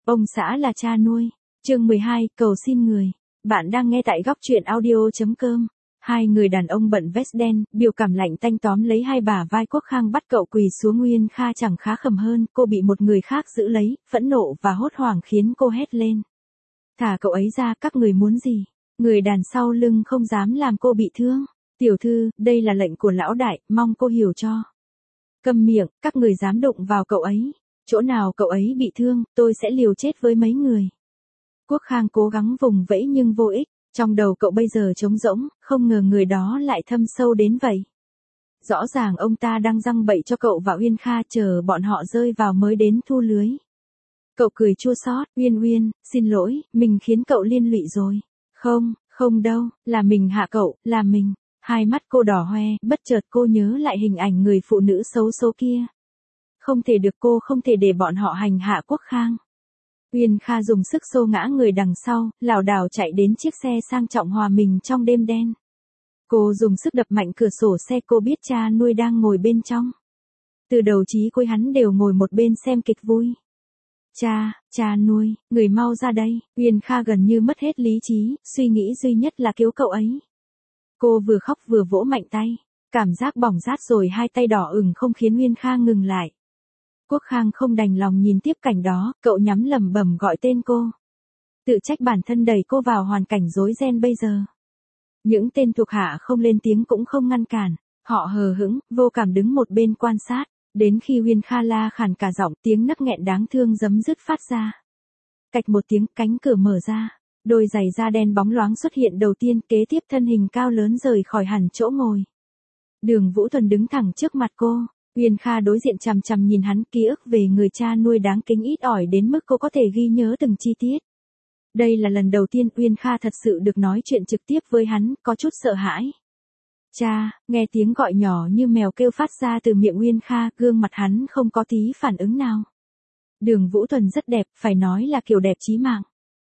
Ông xã là cha nuôi. Chương 12, cầu xin người. Bạn đang nghe tại góc truyện audio.com. Hai người đàn ông bận vest đen, biểu cảm lạnh tanh tóm lấy hai bả vai Quốc Khang bắt cậu quỳ xuống. Uyên Kha chẳng khá khẩm hơn, cô bị một người khác giữ lấy, phẫn nộ và hốt hoảng khiến cô hét lên. Thả cậu ấy ra, các người muốn gì? Người đàn sau lưng không dám làm cô bị thương. Tiểu thư, đây là lệnh của lão đại, mong cô hiểu cho. Câm miệng, các người dám đụng vào cậu ấy. Chỗ nào cậu ấy bị thương, tôi sẽ liều chết với mấy người. Quốc Khang cố gắng vùng vẫy nhưng vô ích, trong đầu cậu bây giờ trống rỗng, không ngờ người đó lại thâm sâu đến vậy. Rõ ràng ông ta đang giăng bẫy cho cậu và Uyên Kha, chờ bọn họ rơi vào mới đến thu lưới. Cậu cười chua xót, Uyên, xin lỗi, mình khiến cậu liên lụy rồi. Không đâu, là mình hạ cậu, là mình. Hai mắt cô đỏ hoe, bất chợt cô nhớ lại hình ảnh người phụ nữ xấu số kia. Không thể được, cô không thể để bọn họ hành hạ Quốc Khang. Uyên Kha dùng sức xô ngã người đằng sau, lảo đảo chạy đến chiếc xe sang trọng hòa mình trong đêm đen. Cô dùng sức đập mạnh cửa sổ xe, cô biết cha nuôi đang ngồi bên trong. Từ đầu chí cuối hắn đều ngồi một bên xem kịch vui. Cha nuôi, người mau ra đây. Uyên Kha gần như mất hết lý trí, suy nghĩ duy nhất là cứu cậu ấy. Cô vừa khóc vừa vỗ mạnh tay. Cảm giác bỏng rát rồi hai tay đỏ ửng không khiến Uyên Kha ngừng lại. Quốc Khang không đành lòng nhìn tiếp cảnh đó, cậu nhắm lẩm bẩm gọi tên cô. Tự trách bản thân đẩy cô vào hoàn cảnh rối ren bây giờ. Những tên thuộc hạ không lên tiếng cũng không ngăn cản, họ hờ hững, vô cảm đứng một bên quan sát, đến khi Uyên Kha la khàn cả giọng, tiếng nấc nghẹn đáng thương giấm dứt phát ra. Cạch một tiếng, cánh cửa mở ra, đôi giày da đen bóng loáng xuất hiện đầu tiên, kế tiếp thân hình cao lớn rời khỏi hẳn chỗ ngồi. Đường Vũ Thuần đứng thẳng trước mặt cô. Uyên Kha đối diện chằm chằm nhìn hắn, ký ức về người cha nuôi đáng kính ít ỏi đến mức cô có thể ghi nhớ từng chi tiết. Đây là lần đầu tiên Uyên Kha thật sự được nói chuyện trực tiếp với hắn, có chút sợ hãi. Cha, nghe tiếng gọi nhỏ như mèo kêu phát ra từ miệng Uyên Kha, gương mặt hắn không có tí phản ứng nào. Đường Vũ Thuần rất đẹp, phải nói là kiểu đẹp chí mạng.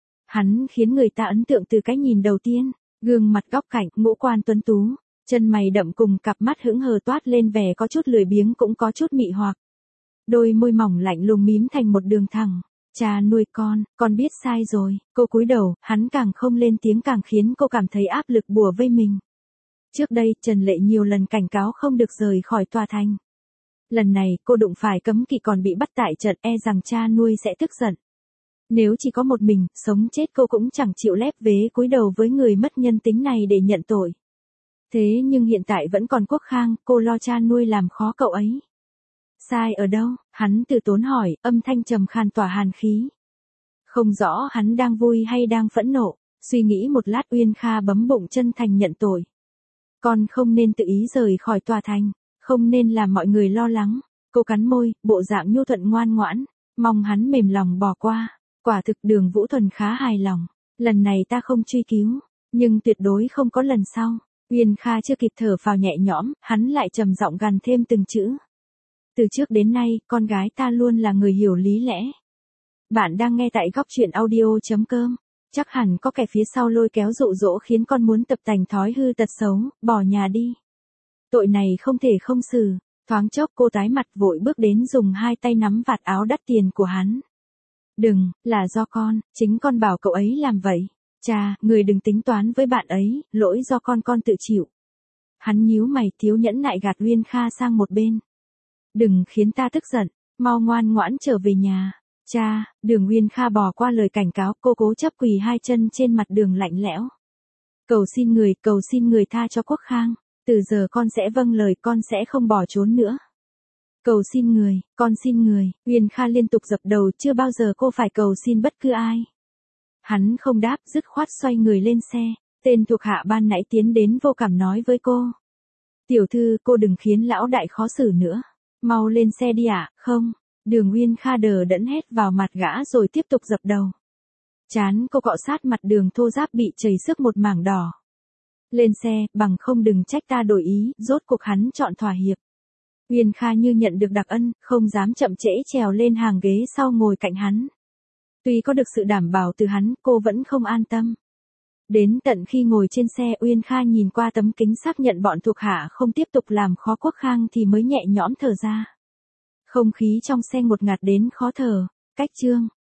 Hắn khiến người ta ấn tượng từ cái nhìn đầu tiên, gương mặt góc cạnh, ngũ quan tuấn tú. Chân mày đậm cùng cặp mắt hững hờ toát lên vẻ có chút lười biếng cũng có chút mị hoặc. Đôi môi mỏng lạnh lùng mím thành một đường thẳng. Cha nuôi con biết sai rồi. Cô cúi đầu, hắn càng không lên tiếng càng khiến cô cảm thấy áp lực bùa vây mình. Trước đây, Trần Lệ nhiều lần cảnh cáo không được rời khỏi tòa thành. Lần này, cô đụng phải cấm kỵ còn bị bắt tại trận, e rằng cha nuôi sẽ tức giận. Nếu chỉ có một mình, sống chết cô cũng chẳng chịu lép vế cúi đầu với người mất nhân tính này để nhận tội. Thế nhưng hiện tại vẫn còn Quốc Khang, cô lo cha nuôi làm khó cậu ấy. Sai ở đâu? Hắn từ tốn hỏi, âm thanh trầm khan tỏa hàn khí. Không rõ hắn đang vui hay đang phẫn nộ, suy nghĩ một lát Uyên Kha bấm bụng chân thành nhận tội. Con không nên tự ý rời khỏi tòa thành, không nên làm mọi người lo lắng. Cô cắn môi, bộ dạng nhu thuận ngoan ngoãn, mong hắn mềm lòng bỏ qua. Quả thực Đường Vũ Thuần khá hài lòng. Lần này ta không truy cứu, nhưng tuyệt đối không có lần sau. Uyên Kha chưa kịp thở phào nhẹ nhõm, hắn lại trầm giọng gằn thêm từng chữ. Từ trước đến nay, con gái ta luôn là người hiểu lý lẽ. Bạn đang nghe tại góc truyện audio.com. Chắc hẳn có kẻ phía sau lôi kéo dụ dỗ khiến con muốn tập tành thói hư tật xấu, bỏ nhà đi. Tội này không thể không xử. Thoáng chốc cô tái mặt vội bước đến dùng hai tay nắm vạt áo đắt tiền của hắn. Đừng, là do con, chính con bảo cậu ấy làm vậy. Cha, người đừng tính toán với bạn ấy, lỗi do con tự chịu. Hắn nhíu mày thiếu nhẫn nại gạt Uyên Kha sang một bên. Đừng khiến ta tức giận, mau ngoan ngoãn trở về nhà. Cha, Đường Uyên Kha bỏ qua lời cảnh cáo, cô cố chấp quỳ hai chân trên mặt đường lạnh lẽo. Cầu xin người tha cho Quốc Khang, từ giờ con sẽ vâng lời, con sẽ không bỏ trốn nữa. Cầu xin người, con xin người, Uyên Kha liên tục dập đầu, chưa bao giờ cô phải cầu xin bất cứ ai. Hắn không đáp, dứt khoát xoay người lên xe, tên thuộc hạ ban nãy tiến đến vô cảm nói với cô. Tiểu thư, cô đừng khiến lão đại khó xử nữa. Mau lên xe đi ạ, không. Đường Uyên Kha đờ đẫn hét vào mặt gã rồi tiếp tục dập đầu. Chán cô cọ sát mặt đường thô ráp bị chảy xước một mảng đỏ. Lên xe, bằng không đừng trách ta đổi ý, rốt cuộc hắn chọn thỏa hiệp. Uyên Kha như nhận được đặc ân, không dám chậm trễ trèo lên hàng ghế sau ngồi cạnh hắn. Tuy có được sự đảm bảo từ hắn, cô vẫn không an tâm. Đến tận khi ngồi trên xe Uyên Kha nhìn qua tấm kính xác nhận bọn thuộc hạ không tiếp tục làm khó Quốc Khang thì mới nhẹ nhõm thở ra. Không khí trong xe ngột ngạt đến khó thở. Cách chương